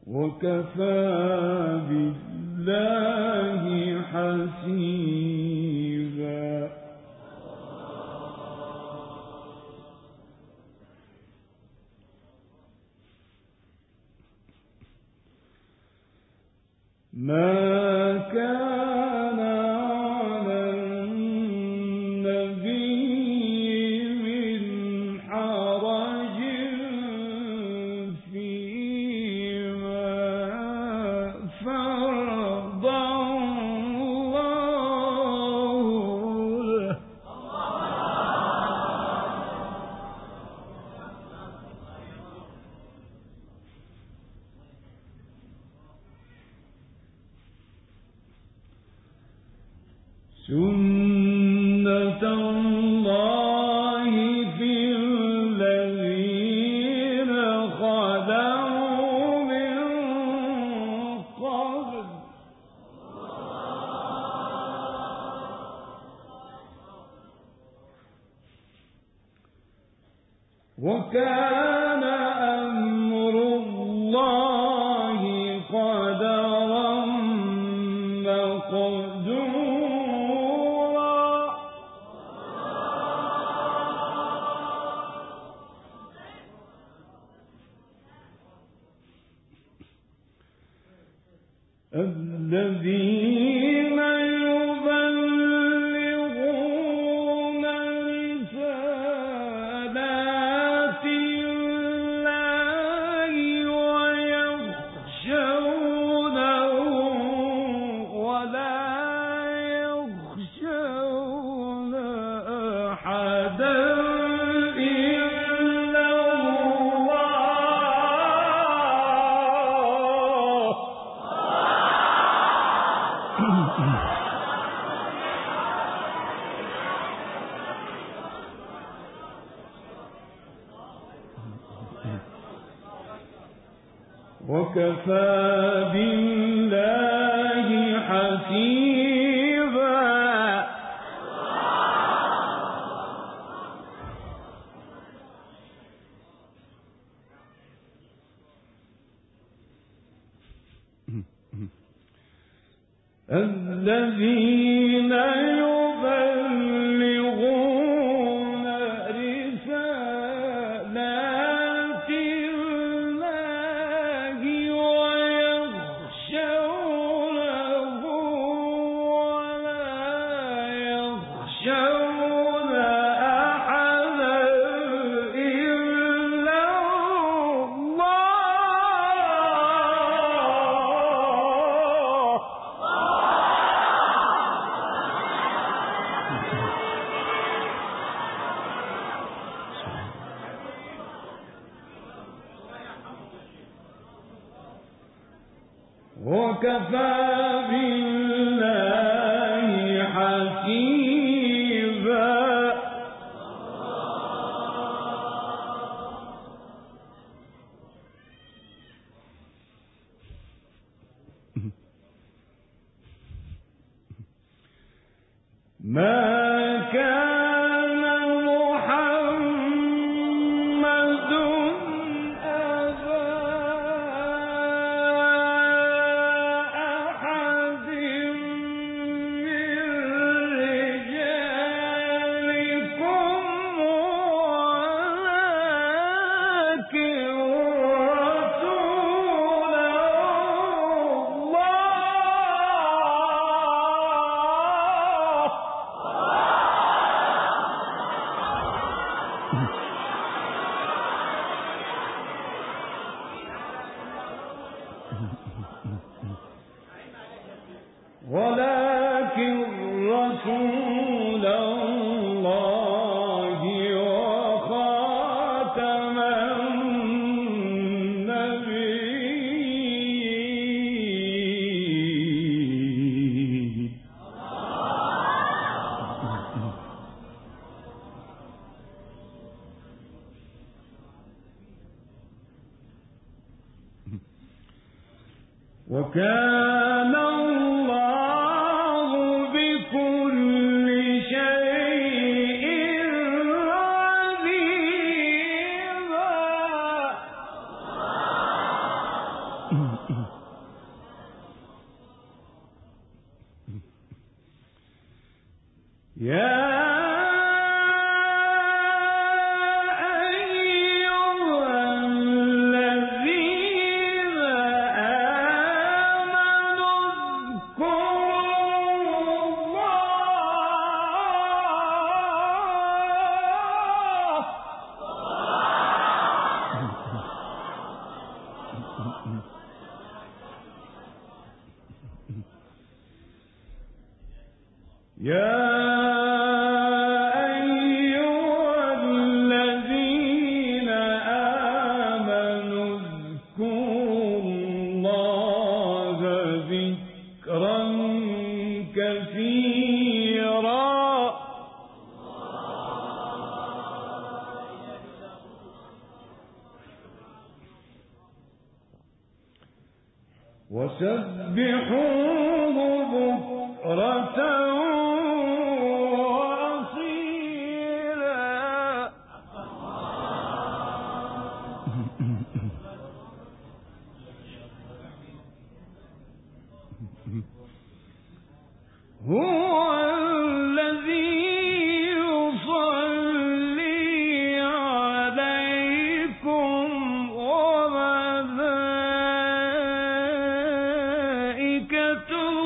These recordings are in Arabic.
وكفى بالله حسيبا. ما كان على النبي من حرج فيما فرض الله له. سنة الله في الذين خلوا من قبل وكان أمر الله قدرا مقدورا. الذين يبلغون رسالات الله ويخشونه ولا يخشون أحدا إلا الله. وكفى بالله حسيبا. الذين يبلغون رسالات الله ويخشونه ولا يخشون أحدا إلا الله. وكفى بالله حسيبا. ما كان محمد أبا أحد من رجالكم ولكن رسول الله وخاتم النبيين. وكان الله بكل شيء عليما. وسبحوه بكرة وأصيلا. هو الذي يصلي عليكم وملائكته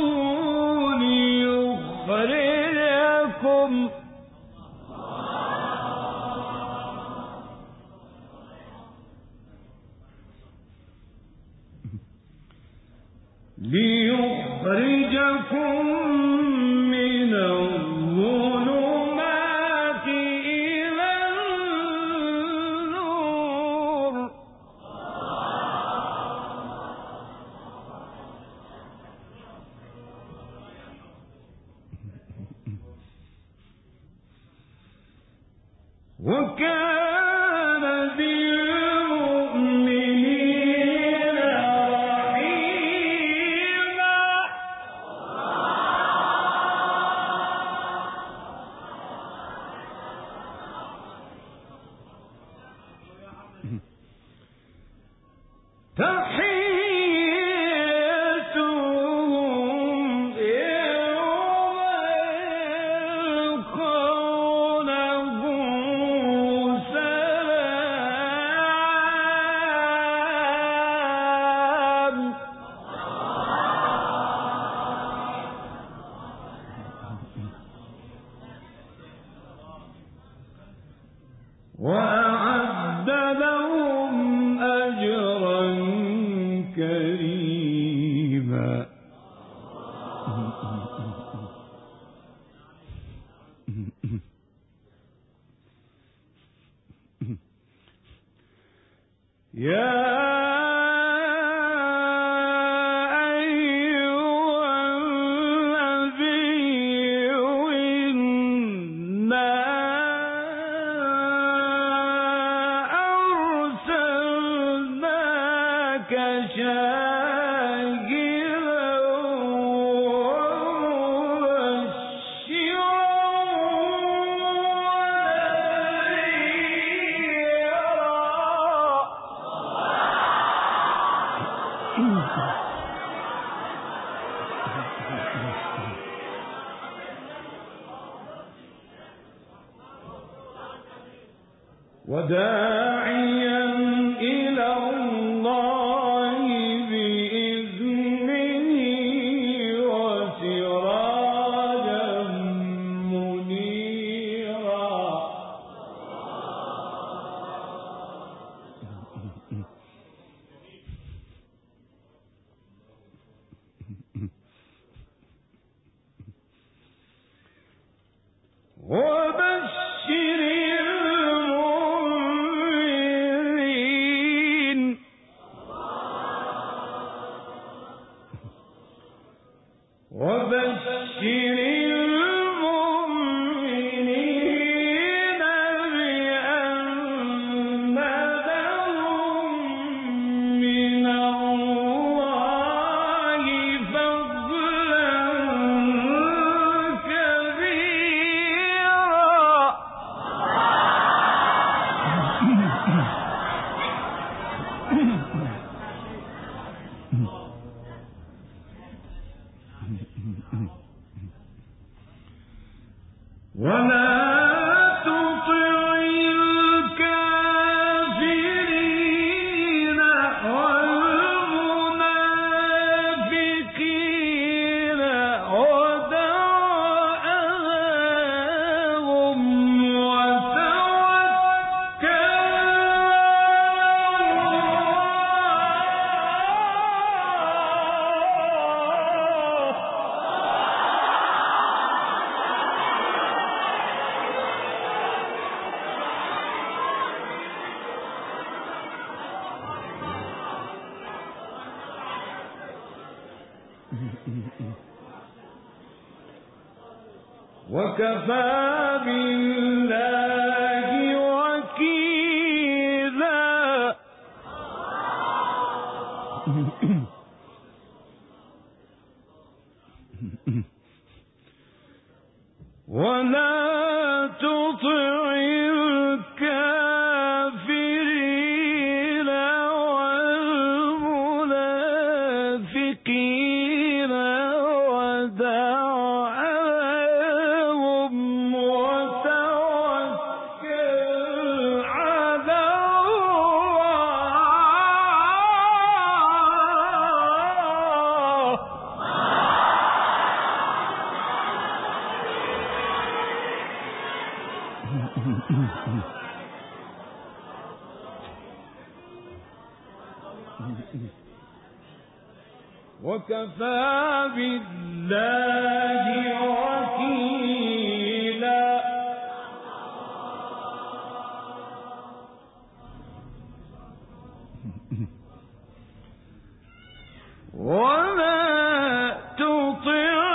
ليخرجكم من الظلمات إلى النور. وكان بالمؤمنين رحيما. تحيتهم يوم يلقونه سلام. وأعد لهم أجرا كريما. يا أيها النبي إنا أرسلناك شاهدا ومبشرا وداعيا إلى الله بإذنه وسراجا منيرا. وبشر المؤمنين. وبشر المؤمنين بأن لهم من الله فضلا كبيرا. ولا تطع الكافرين والمنافقين ودع أذاهم وتوكل وكفى بالله وكيلا. وكفى بالله وكيلا. ولا تطع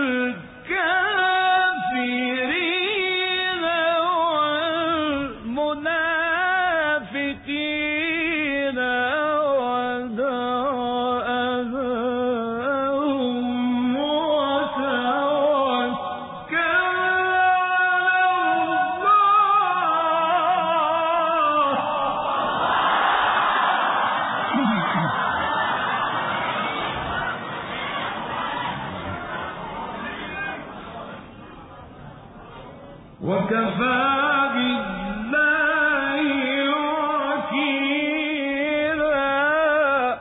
الكافرين والمنافقين ودع أذاهم وتوكل وكفى بالله وكيلا.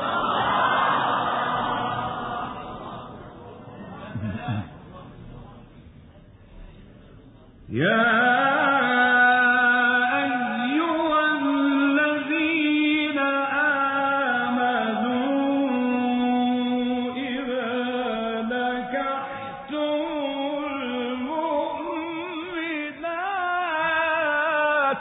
يا أيها الذين آمنوا إذا نكحتم المؤمنات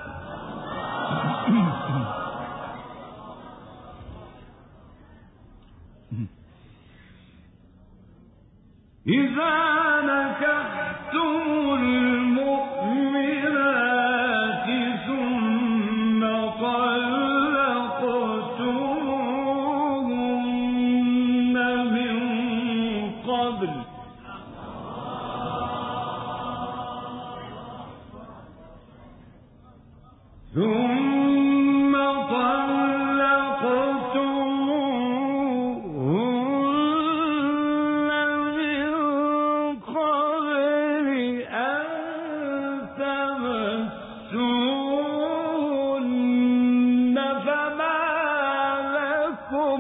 ثم طلقتموهن من قبل أن تمسوهن فما لكم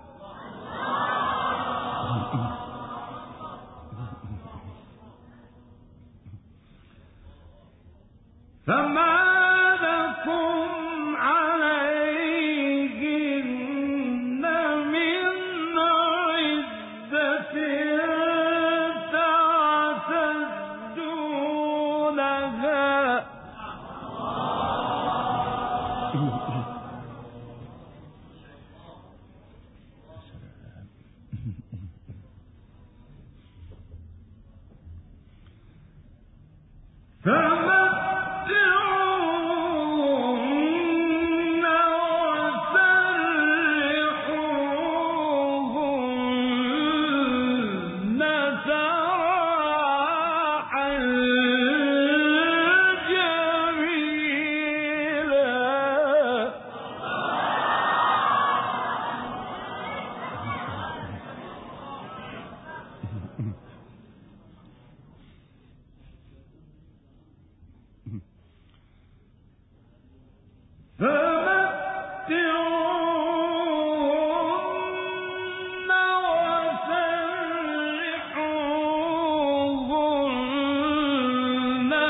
عليهن من عدة تعتدونها. فمتعوهن وسرحوهن سراحا جميلا. فمتعوهن وسرحوهن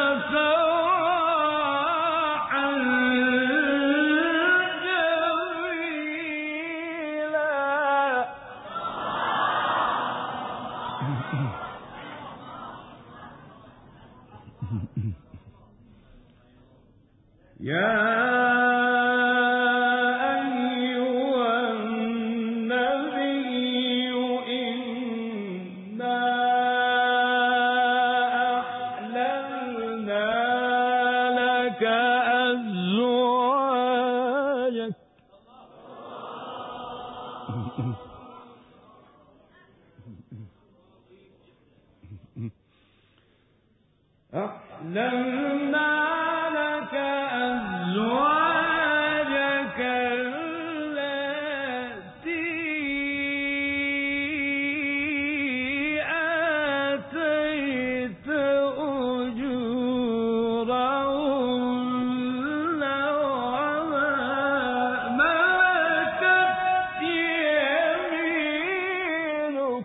سراحا جميلا. يا أيها النبي إنا أحللنا لك أزواجك آتيت أجورهن وما ملكت يمينك.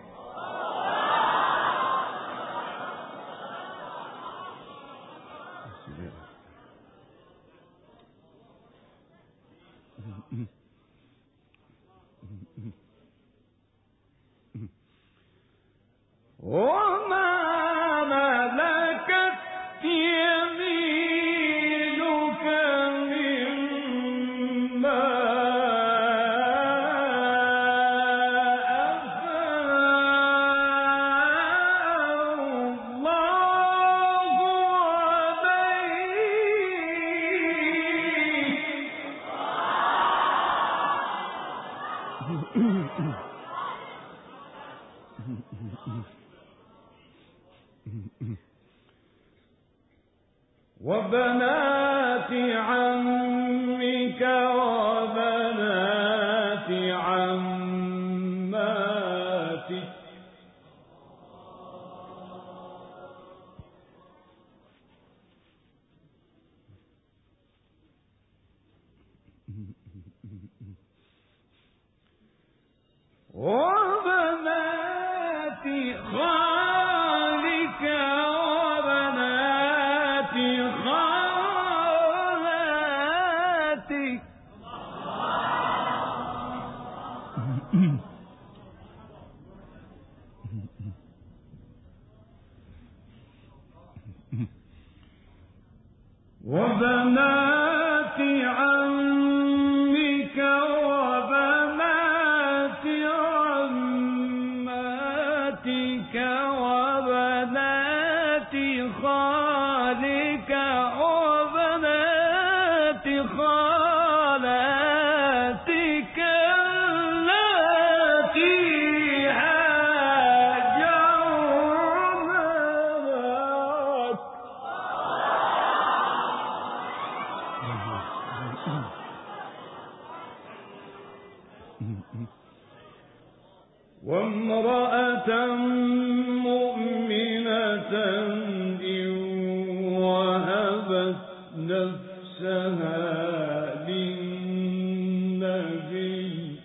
وبنات خالك وبنات خالاتك وبنات عمك وبنات عماتك وبنات خالك وبنات خالاتك اللاتي هاجرن معك وامرأة مؤمنة إن وهبت نفسها للنبي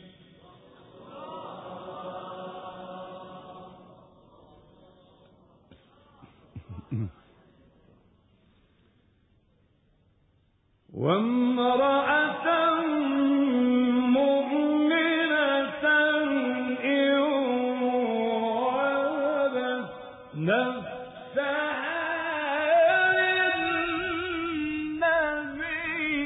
وامرأة مؤمنة إن وهبت نفسها للنبي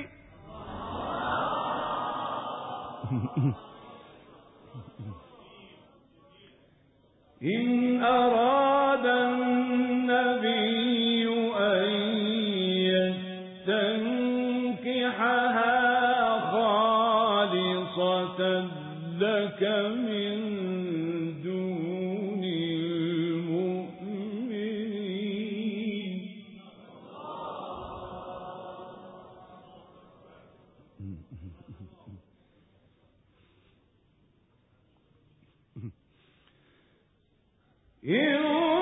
إن أراد النبي أن يستنكحها خالصة لك من دون المؤمنين إن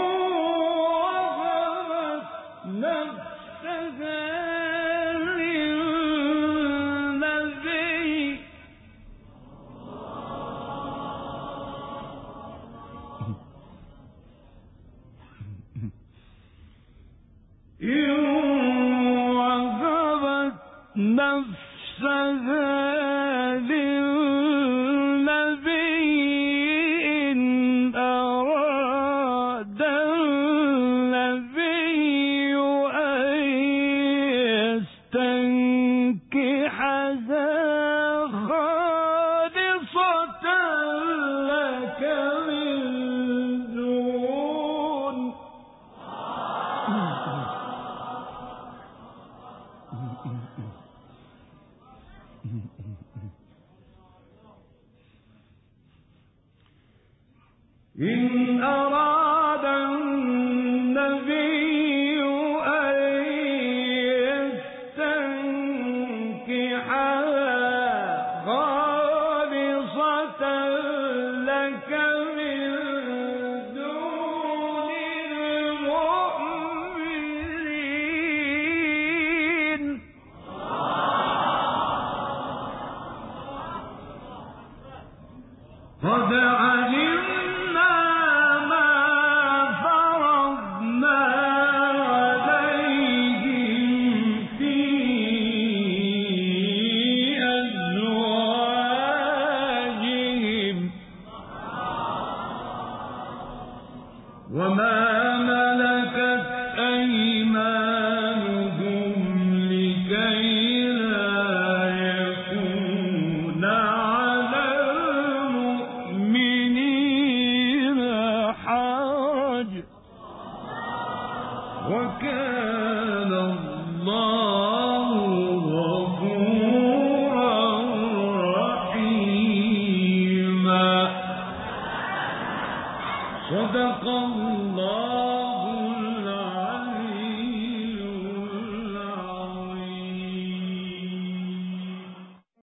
وهبت نفسها للنبي إن وهبت نفسها إن أراد النبي أن يستنكحها خالصة لك من دون إن أراد النبي أن يستنكحها خالصة لك من دون المؤمنين قد علمنا ما فرضنا عليهم في أزواجهم وما ملكت أيمانهم لكي لا يكون على المؤمنين حرج وكان الله غفورا رحيما صدق الله